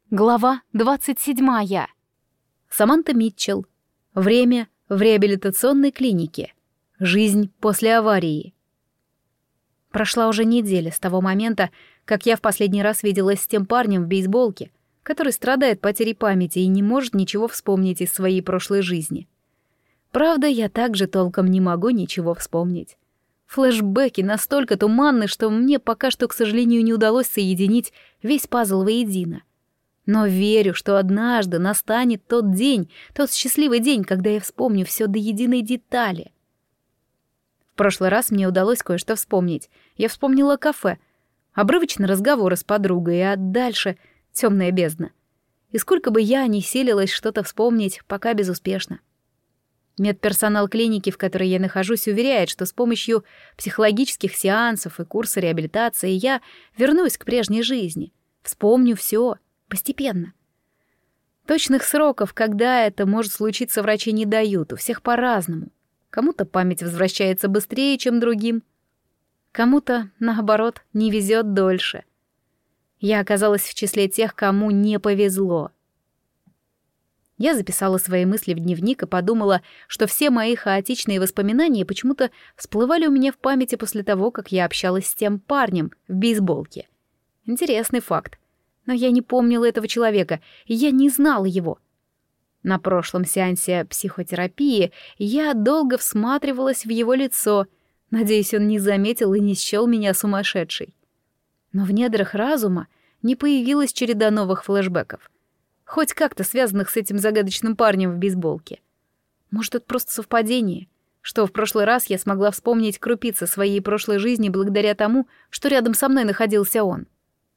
Глава 27. Саманта Митчелл. Время в реабилитационной клинике. Жизнь после аварии. Прошла уже неделя с того момента, как я в последний раз виделась с тем парнем в бейсболке, который страдает потерей памяти и не может ничего вспомнить из своей прошлой жизни. Правда, я также толком не могу ничего вспомнить. Флэшбэки настолько туманны, что мне пока что, к сожалению, не удалось соединить весь пазл воедино. Но верю, что однажды настанет тот день, тот счастливый день, когда я вспомню все до единой детали. В прошлый раз мне удалось кое-что вспомнить. Я вспомнила кафе, обрывочный разговор с подругой, а дальше темная бездна. И сколько бы я ни силилась что-то вспомнить, пока безуспешно. Медперсонал клиники, в которой я нахожусь, уверяет, что с помощью психологических сеансов и курса реабилитации я вернусь к прежней жизни, вспомню все. Постепенно. Точных сроков, когда это может случиться, врачи не дают, у всех по-разному. Кому-то память возвращается быстрее, чем другим. Кому-то, наоборот, не везет дольше. Я оказалась в числе тех, кому не повезло. Я записала свои мысли в дневник и подумала, что все мои хаотичные воспоминания почему-то всплывали у меня в памяти после того, как я общалась с тем парнем в бейсболке. Интересный факт. Но я не помнила этого человека, и я не знала его. На прошлом сеансе психотерапии я долго всматривалась в его лицо, надеюсь, он не заметил и не счёл меня сумасшедшей. Но в недрах разума не появилась череда новых флешбеков, хоть как-то связанных с этим загадочным парнем в бейсболке. Может, это просто совпадение, что в прошлый раз я смогла вспомнить крупицы своей прошлой жизни благодаря тому, что рядом со мной находился он.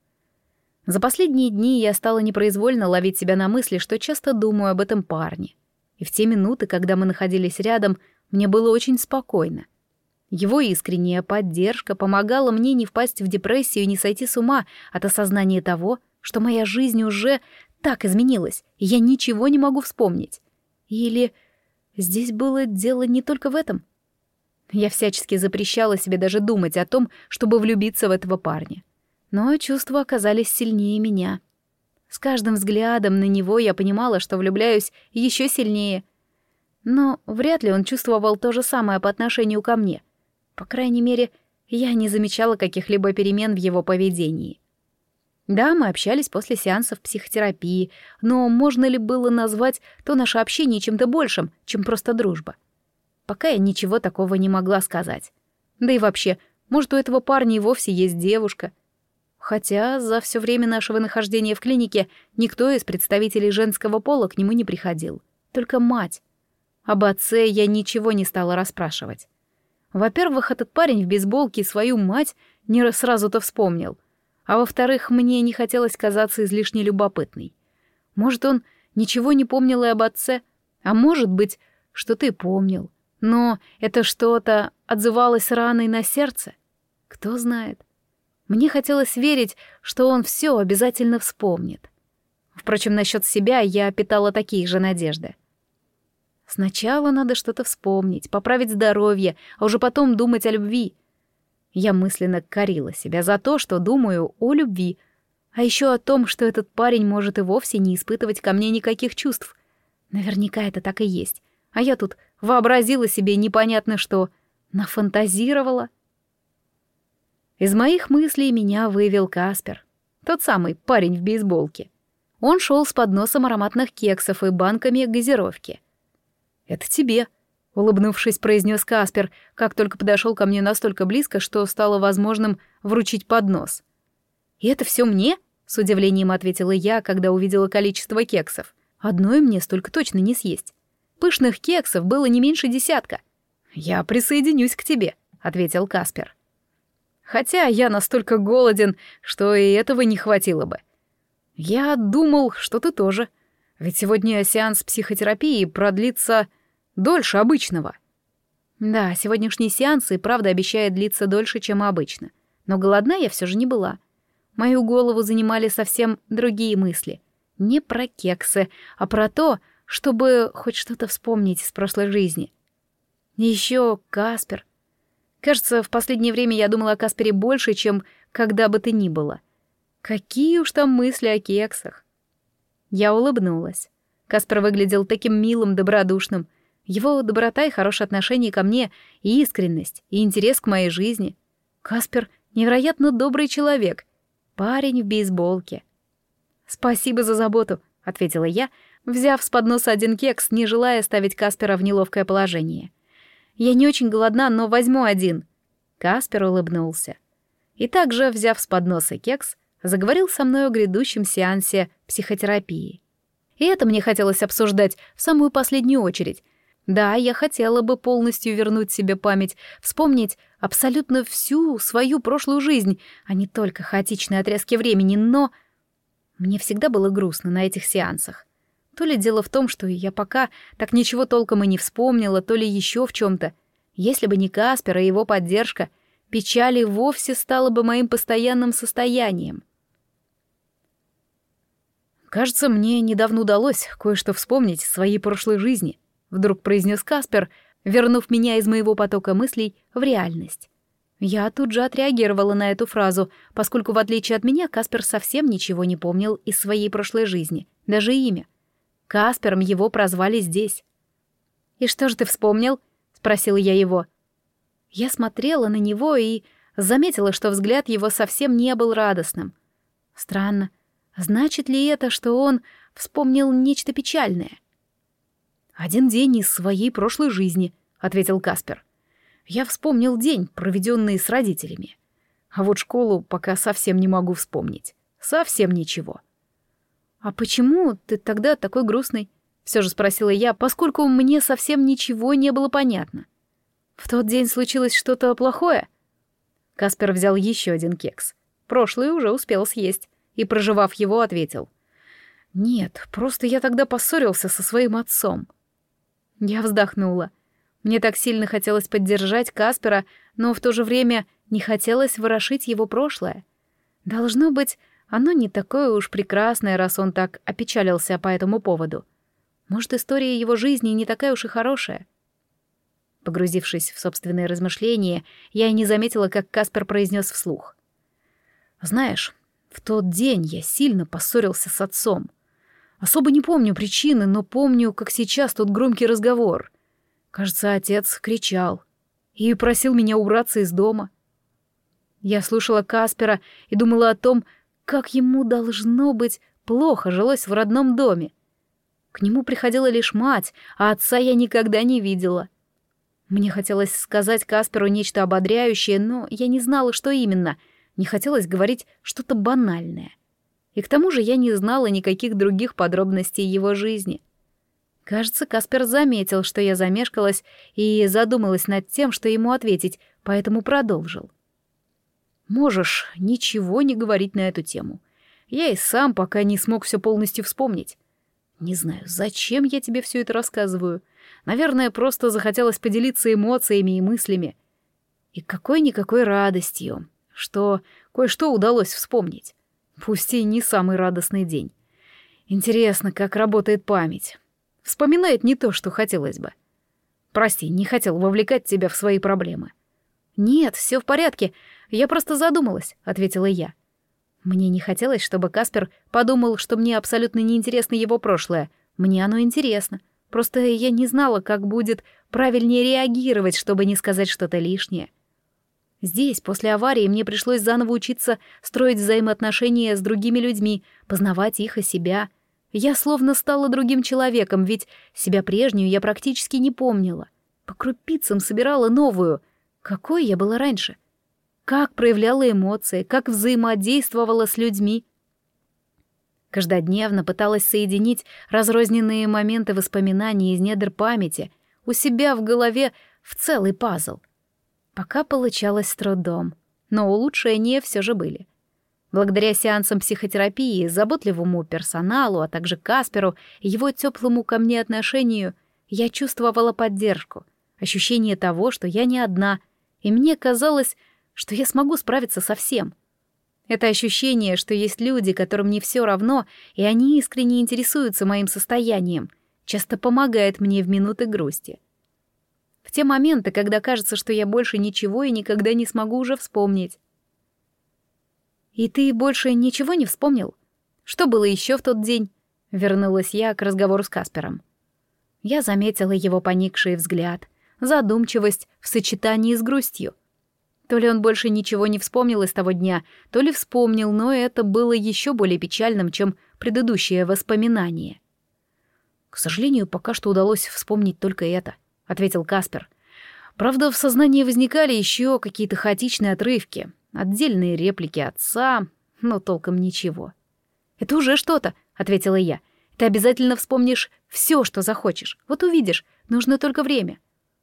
За последние дни я стала непроизвольно ловить себя на мысли, что часто думаю об этом парне. И в те минуты, когда мы находились рядом, мне было очень спокойно. Его искренняя поддержка помогала мне не впасть в депрессию и не сойти с ума от осознания того, что моя жизнь уже так изменилась, и я ничего не могу вспомнить. Или здесь было дело не только в этом? Я всячески запрещала себе даже думать о том, чтобы влюбиться в этого парня. Но чувства оказались сильнее меня. С каждым взглядом на него я понимала, что влюбляюсь еще сильнее. Но вряд ли он чувствовал то же самое по отношению ко мне. По крайней мере, я не замечала каких-либо перемен в его поведении. Да, мы общались после сеансов психотерапии, но можно ли было назвать то наше общение чем-то большим, чем просто дружба? Пока я ничего такого не могла сказать. Да и вообще, может, у этого парня и вовсе есть девушка. Хотя за все время нашего нахождения в клинике никто из представителей женского пола к нему не приходил. Только мать. Об отце я ничего не стала расспрашивать. Во-первых, этот парень в бейсболке свою мать не сразу-то вспомнил. А во-вторых, мне не хотелось казаться излишне любопытной. Может, он ничего не помнил и об отце, а может быть, что-то и помнил. Но это что-то отзывалось раной на сердце. Кто знает. Мне хотелось верить, что он все обязательно вспомнит. Впрочем, насчет себя я питала такие же надежды. Сначала надо что-то вспомнить, поправить здоровье, а уже потом думать о любви. Я мысленно корила себя за то, что думаю о любви, а еще о том, что этот парень может и вовсе не испытывать ко мне никаких чувств. Наверняка это так и есть. А я тут вообразила себе непонятно что, нафантазировала. Из моих мыслей меня вывел Каспер, тот самый парень в бейсболке. Он шел с подносом ароматных кексов и банками газировки. «Это тебе», — улыбнувшись, произнес Каспер, как только подошел ко мне настолько близко, что стало возможным вручить поднос. «И это все мне?» — с удивлением ответила я, когда увидела количество кексов. «Одной мне столько точно не съесть. Пышных кексов было не меньше 10. «Я присоединюсь к тебе», — ответил Каспер. Хотя я настолько голоден, что и этого не хватило бы. Я думал, что ты тоже. Ведь сегодня сеанс психотерапии продлится дольше обычного. Да, сегодняшний сеанс и правда обещает длиться дольше, чем обычно. Но голодна я все же не была. Мою голову занимали совсем другие мысли. Не про кексы, а про то, чтобы хоть что-то вспомнить из прошлой жизни. Еще Каспер. Кажется, в последнее время я думала о Каспере больше, чем когда бы то ни было. Какие уж там мысли о кексах. Я улыбнулась. Каспер выглядел таким милым, добродушным. Его доброта и хорошее отношение ко мне, и искренность, и интерес к моей жизни. Каспер — невероятно добрый человек. Парень в бейсболке. «Спасибо за заботу», — ответила я, взяв с подноса один кекс, не желая ставить Каспера в неловкое положение. «Я не очень голодна, но возьму один». Каспер улыбнулся. И также, взяв с подноса кекс, заговорил со мной о грядущем сеансе психотерапии. И это мне хотелось обсуждать в самую последнюю очередь. Да, я хотела бы полностью вернуть себе память, вспомнить абсолютно всю свою прошлую жизнь, а не только хаотичные отрезки времени, но... Мне всегда было грустно на этих сеансах. То ли дело в том, что я пока так ничего толком и не вспомнила, то ли еще в чем-то. Если бы не Каспер и его поддержка, печаль и вовсе стала бы моим постоянным состоянием. «Кажется, мне недавно удалось кое-что вспомнить в своей прошлой жизни», — вдруг произнес Каспер, вернув меня из моего потока мыслей в реальность. Я тут же отреагировала на эту фразу, поскольку, в отличие от меня, Каспер совсем ничего не помнил из своей прошлой жизни, даже имя. Каспером его прозвали здесь. «И что же ты вспомнил?» — спросила я его. Я смотрела на него и заметила, что взгляд его совсем не был радостным. Странно. Значит ли это, что он вспомнил нечто печальное? «Один день из своей прошлой жизни», — ответил Каспер. «Я вспомнил день, проведенный с родителями. А вот школу пока совсем не могу вспомнить. Совсем ничего». «А почему ты тогда такой грустный?» — все же спросила я, поскольку мне совсем ничего не было понятно. «В тот день случилось что-то плохое?» Каспер взял еще один кекс. Прошлый уже успел съесть. И, прожевав его, ответил. «Нет, просто я тогда поссорился со своим отцом». Я вздохнула. Мне так сильно хотелось поддержать Каспера, но в то же время не хотелось ворошить его прошлое. Должно быть, оно не такое уж прекрасное, раз он так опечалился по этому поводу. Может, история его жизни не такая уж и хорошая. Погрузившись в собственные размышления, я и не заметила, как Каспер произнес вслух. «Знаешь, в тот день я сильно поссорился с отцом. Особо не помню причины, но помню, как сейчас тот громкий разговор. Кажется, отец кричал и просил меня убраться из дома. Я слушала Каспера и думала о том, как ему должно быть плохо жилось в родном доме. К нему приходила лишь мать, а отца я никогда не видела. Мне хотелось сказать Касперу нечто ободряющее, но я не знала, что именно. Не хотелось говорить что-то банальное. И к тому же я не знала никаких других подробностей его жизни. Кажется, Каспер заметил, что я замешкалась и задумалась над тем, что ему ответить, поэтому продолжил. «Можешь ничего не говорить на эту тему. Я и сам пока не смог все полностью вспомнить. Не знаю, зачем я тебе все это рассказываю. Наверное, просто захотелось поделиться эмоциями и мыслями. И какой-никакой радостью, что кое-что удалось вспомнить. Пусть и не самый радостный день. Интересно, как работает память. Вспоминает не то, что хотелось бы. Прости, не хотел вовлекать тебя в свои проблемы». «Нет, все в порядке. Я просто задумалась», — ответила я. Мне не хотелось, чтобы Каспер подумал, что мне абсолютно неинтересно его прошлое. Мне оно интересно. Просто я не знала, как будет правильнее реагировать, чтобы не сказать что-то лишнее. Здесь, после аварии, мне пришлось заново учиться строить взаимоотношения с другими людьми, познавать их и себя. Я словно стала другим человеком, ведь себя прежнюю я практически не помнила. По крупицам собирала новую. Какой я была раньше? Как проявляла эмоции, как взаимодействовала с людьми. Каждодневно пыталась соединить разрозненные моменты воспоминаний из недр памяти у себя в голове в целый пазл. Пока получалось с трудом, но улучшения все же были. Благодаря сеансам психотерапии, заботливому персоналу, а также Касперу и его теплому ко мне отношению, я чувствовала поддержку, ощущение того, что я не одна, и мне казалось, что я смогу справиться со всем. Это ощущение, что есть люди, которым не все равно, и они искренне интересуются моим состоянием, часто помогает мне в минуты грусти. В те моменты, когда кажется, что я больше ничего и никогда не смогу уже вспомнить. «И ты больше ничего не вспомнил? Что было еще в тот день?» Вернулась я к разговору с Каспером. Я заметила его поникший взгляд, задумчивость в сочетании с грустью. То ли он больше ничего не вспомнил из того дня, то ли вспомнил, но это было еще более печальным, чем предыдущее воспоминание. «К сожалению, пока что удалось вспомнить только это», — ответил Каспер. «Правда, в сознании возникали еще какие-то хаотичные отрывки, отдельные реплики отца, но толком ничего». «Это уже что-то», — ответила я. «Ты обязательно вспомнишь все, что захочешь. Вот увидишь, нужно только время».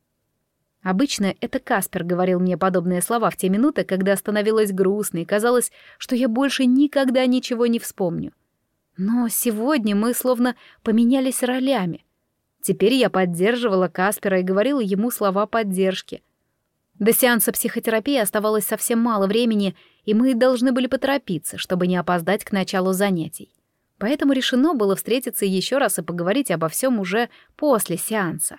Обычно это Каспер говорил мне подобные слова в те минуты, когда становилось грустно и казалось, что я больше никогда ничего не вспомню. Но сегодня мы словно поменялись ролями. Теперь я поддерживала Каспера и говорила ему слова поддержки. До сеанса психотерапии оставалось совсем мало времени, и мы должны были поторопиться, чтобы не опоздать к началу занятий. Поэтому решено было встретиться еще раз и поговорить обо всем уже после сеанса.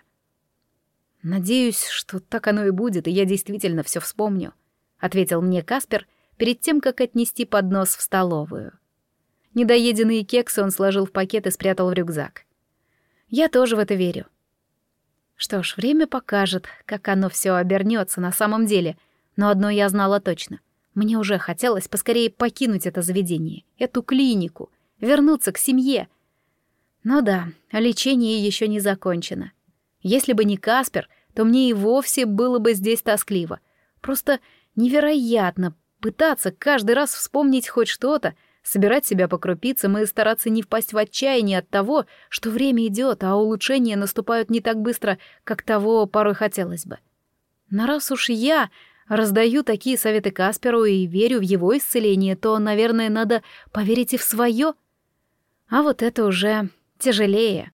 «Надеюсь, что так оно и будет, и я действительно все вспомню», — ответил мне Каспер перед тем, как отнести поднос в столовую. Недоеденные кексы он сложил в пакет и спрятал в рюкзак. Я тоже в это верю. Что ж, время покажет, как оно все обернется на самом деле, но одно я знала точно. Мне уже хотелось поскорее покинуть это заведение, эту клинику, вернуться к семье. Но да, лечение еще не закончено. Если бы не Каспер, то мне и вовсе было бы здесь тоскливо. Просто невероятно пытаться каждый раз вспомнить хоть что-то, собирать себя по крупицам и стараться не впасть в отчаяние от того, что время идет, а улучшения наступают не так быстро, как того порой хотелось бы. Но раз уж я раздаю такие советы Касперу и верю в его исцеление, то, наверное, надо поверить и в свое. А вот это уже тяжелее.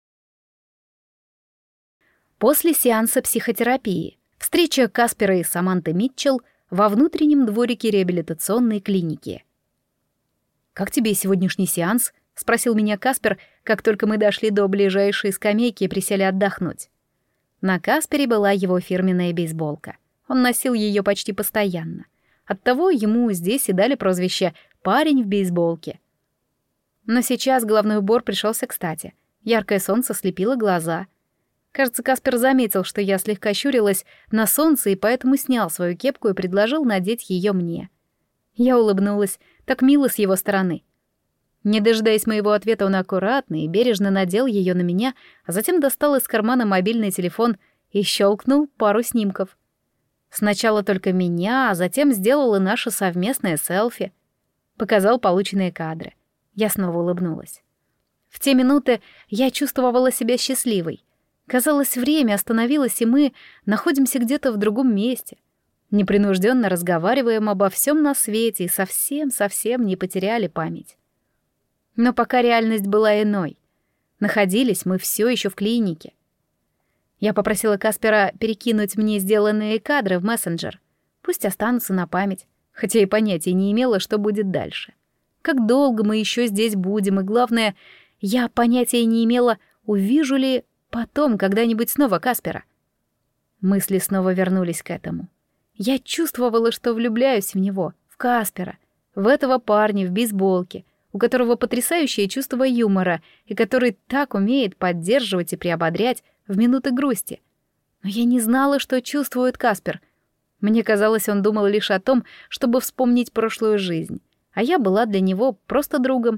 После сеанса психотерапии встреча Каспера и Саманты Митчелл во внутреннем дворике реабилитационной клиники. «Как тебе сегодняшний сеанс?» — спросил меня Каспер, как только мы дошли до ближайшей скамейки и присели отдохнуть. На Каспере была его фирменная бейсболка. Он носил ее почти постоянно. Оттого ему здесь и дали прозвище «парень в бейсболке». Но сейчас головной убор пришелся кстати. Яркое солнце слепило глаза. Кажется, Каспер заметил, что я слегка щурилась на солнце, и поэтому снял свою кепку и предложил надеть ее мне. Я улыбнулась, так мило с его стороны. Не дожидаясь моего ответа, он аккуратно и бережно надел ее на меня, а затем достал из кармана мобильный телефон и щелкнул пару снимков. Сначала только меня, а затем сделал и наше совместное селфи. Показал полученные кадры. Я снова улыбнулась. В те минуты я чувствовала себя счастливой. Казалось, время остановилось, и мы находимся где-то в другом месте. Непринужденно разговариваем обо всем на свете и совсем не потеряли память. Но пока реальность была иной. Находились мы все еще в клинике. Я попросила Каспера перекинуть мне сделанные кадры в мессенджер. Пусть останутся на память, хотя и понятия не имела, что будет дальше. Как долго мы еще здесь будем, и главное, я понятия не имела, увижу ли потом когда-нибудь снова Каспера. Мысли снова вернулись к этому. Я чувствовала, что влюбляюсь в него, в Каспера, в этого парня в бейсболке, у которого потрясающее чувство юмора и который так умеет поддерживать и приободрять в минуты грусти. Но я не знала, что чувствует Каспер. Мне казалось, он думал лишь о том, чтобы вспомнить прошлую жизнь, а я была для него просто другом.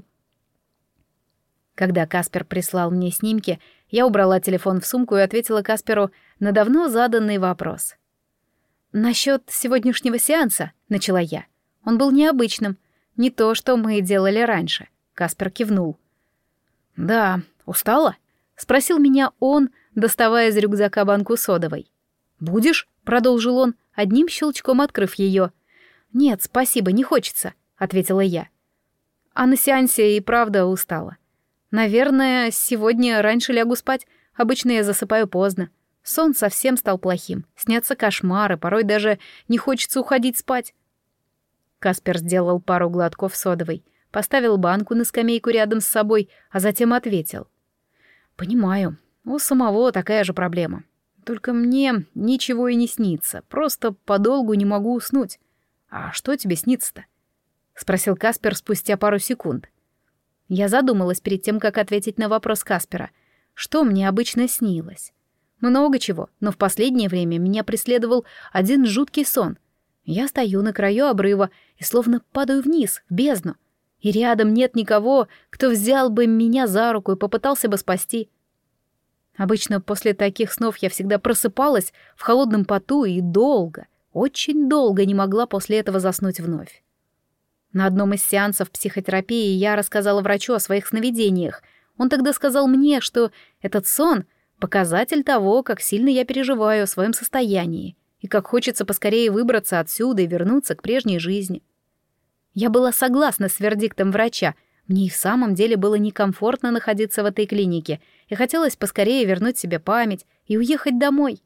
Когда Каспер прислал мне снимки, я убрала телефон в сумку и ответила Касперу на давно заданный вопрос. «Насчёт сегодняшнего сеанса», — начала я. Он был необычным, не то, что мы делали раньше. Каспер кивнул. «Да, устала?» — спросил меня он, доставая из рюкзака банку содовой. «Будешь?» — продолжил он, одним щелчком открыв ее. «Нет, спасибо, не хочется», — ответила я. А на сеансе и правда устала. Наверное, сегодня раньше лягу спать. Обычно я засыпаю поздно. Сон совсем стал плохим. Снятся кошмары, порой даже не хочется уходить спать. Каспер сделал пару глотков содовой, поставил банку на скамейку рядом с собой, а затем ответил. «Понимаю, у самого такая же проблема. Только мне ничего и не снится, просто подолгу не могу уснуть. А что тебе снится-то?» — спросил Каспер спустя пару секунд. Я задумалась перед тем, как ответить на вопрос Каспера. Что мне обычно снилось? Много чего, но в последнее время меня преследовал один жуткий сон. Я стою на краю обрыва и словно падаю вниз, в бездну. И рядом нет никого, кто взял бы меня за руку и попытался бы спасти. Обычно после таких снов я всегда просыпалась в холодном поту и долго, очень долго не могла после этого заснуть вновь. На одном из сеансов психотерапии я рассказала врачу о своих сновидениях. Он тогда сказал мне, что этот сон — показатель того, как сильно я переживаю о своем состоянии и как хочется поскорее выбраться отсюда и вернуться к прежней жизни. Я была согласна с вердиктом врача. Мне и в самом деле было некомфортно находиться в этой клинике, и хотелось поскорее вернуть себе память и уехать домой.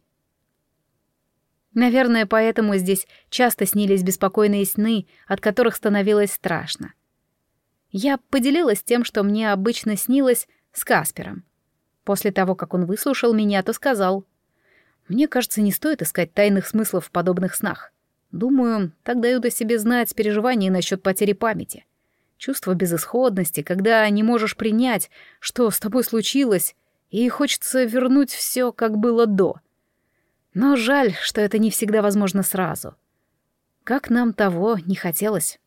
Наверное, поэтому здесь часто снились беспокойные сны, от которых становилось страшно. Я поделилась тем, что мне обычно снилось, с Каспером. После того, как он выслушал меня, то сказал: «Мне кажется, не стоит искать тайных смыслов в подобных снах. Думаю, так дают о себе знать переживания насчет потери памяти. Чувство безысходности, когда не можешь принять, что с тобой случилось, и хочется вернуть все, как было до. Но жаль, что это не всегда возможно сразу. Как нам того не хотелось».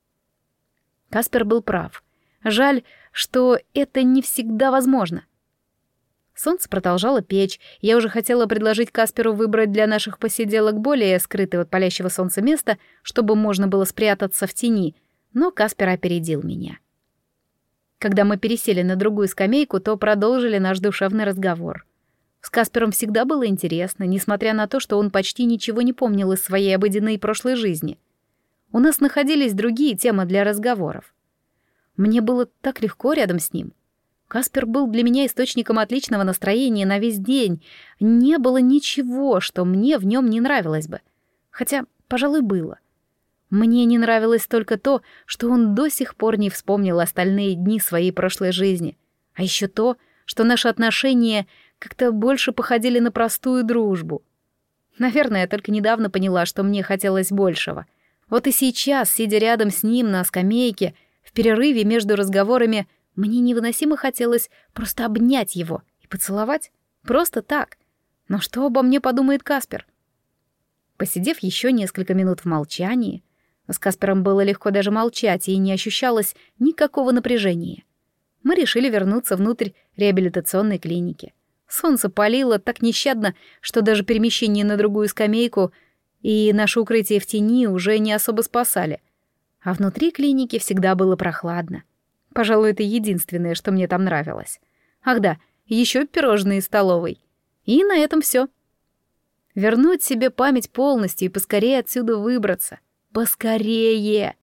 Каспер был прав. Жаль, что это не всегда возможно. Солнце продолжало печь, я уже хотела предложить Касперу выбрать для наших посиделок более скрытое от палящего солнца место, чтобы можно было спрятаться в тени, но Каспер опередил меня. Когда мы пересели на другую скамейку, то продолжили наш душевный разговор. С Каспером всегда было интересно, несмотря на то, что он почти ничего не помнил из своей обыденной прошлой жизни. У нас находились другие темы для разговоров. Мне было так легко рядом с ним. Каспер был для меня источником отличного настроения на весь день. Не было ничего, что мне в нем не нравилось бы. Хотя, пожалуй, было. Мне не нравилось только то, что он до сих пор не вспомнил остальные дни своей прошлой жизни. А еще то, что наши отношения как-то больше походили на простую дружбу. Наверное, я только недавно поняла, что мне хотелось большего. Вот и сейчас, сидя рядом с ним на скамейке, в перерыве между разговорами, мне невыносимо хотелось просто обнять его и поцеловать. Просто так. Но что обо мне подумает Каспер? Посидев еще несколько минут в молчании, с Каспером было легко даже молчать, и не ощущалось никакого напряжения, мы решили вернуться внутрь реабилитационной клиники. Солнце палило так нещадно, что даже перемещение на другую скамейку и наше укрытие в тени уже не особо спасали. А внутри клиники всегда было прохладно. Пожалуй, это единственное, что мне там нравилось. Ах да, еще пирожные из столовой. И на этом все. Вернуть себе память полностью и поскорее отсюда выбраться. Поскорее!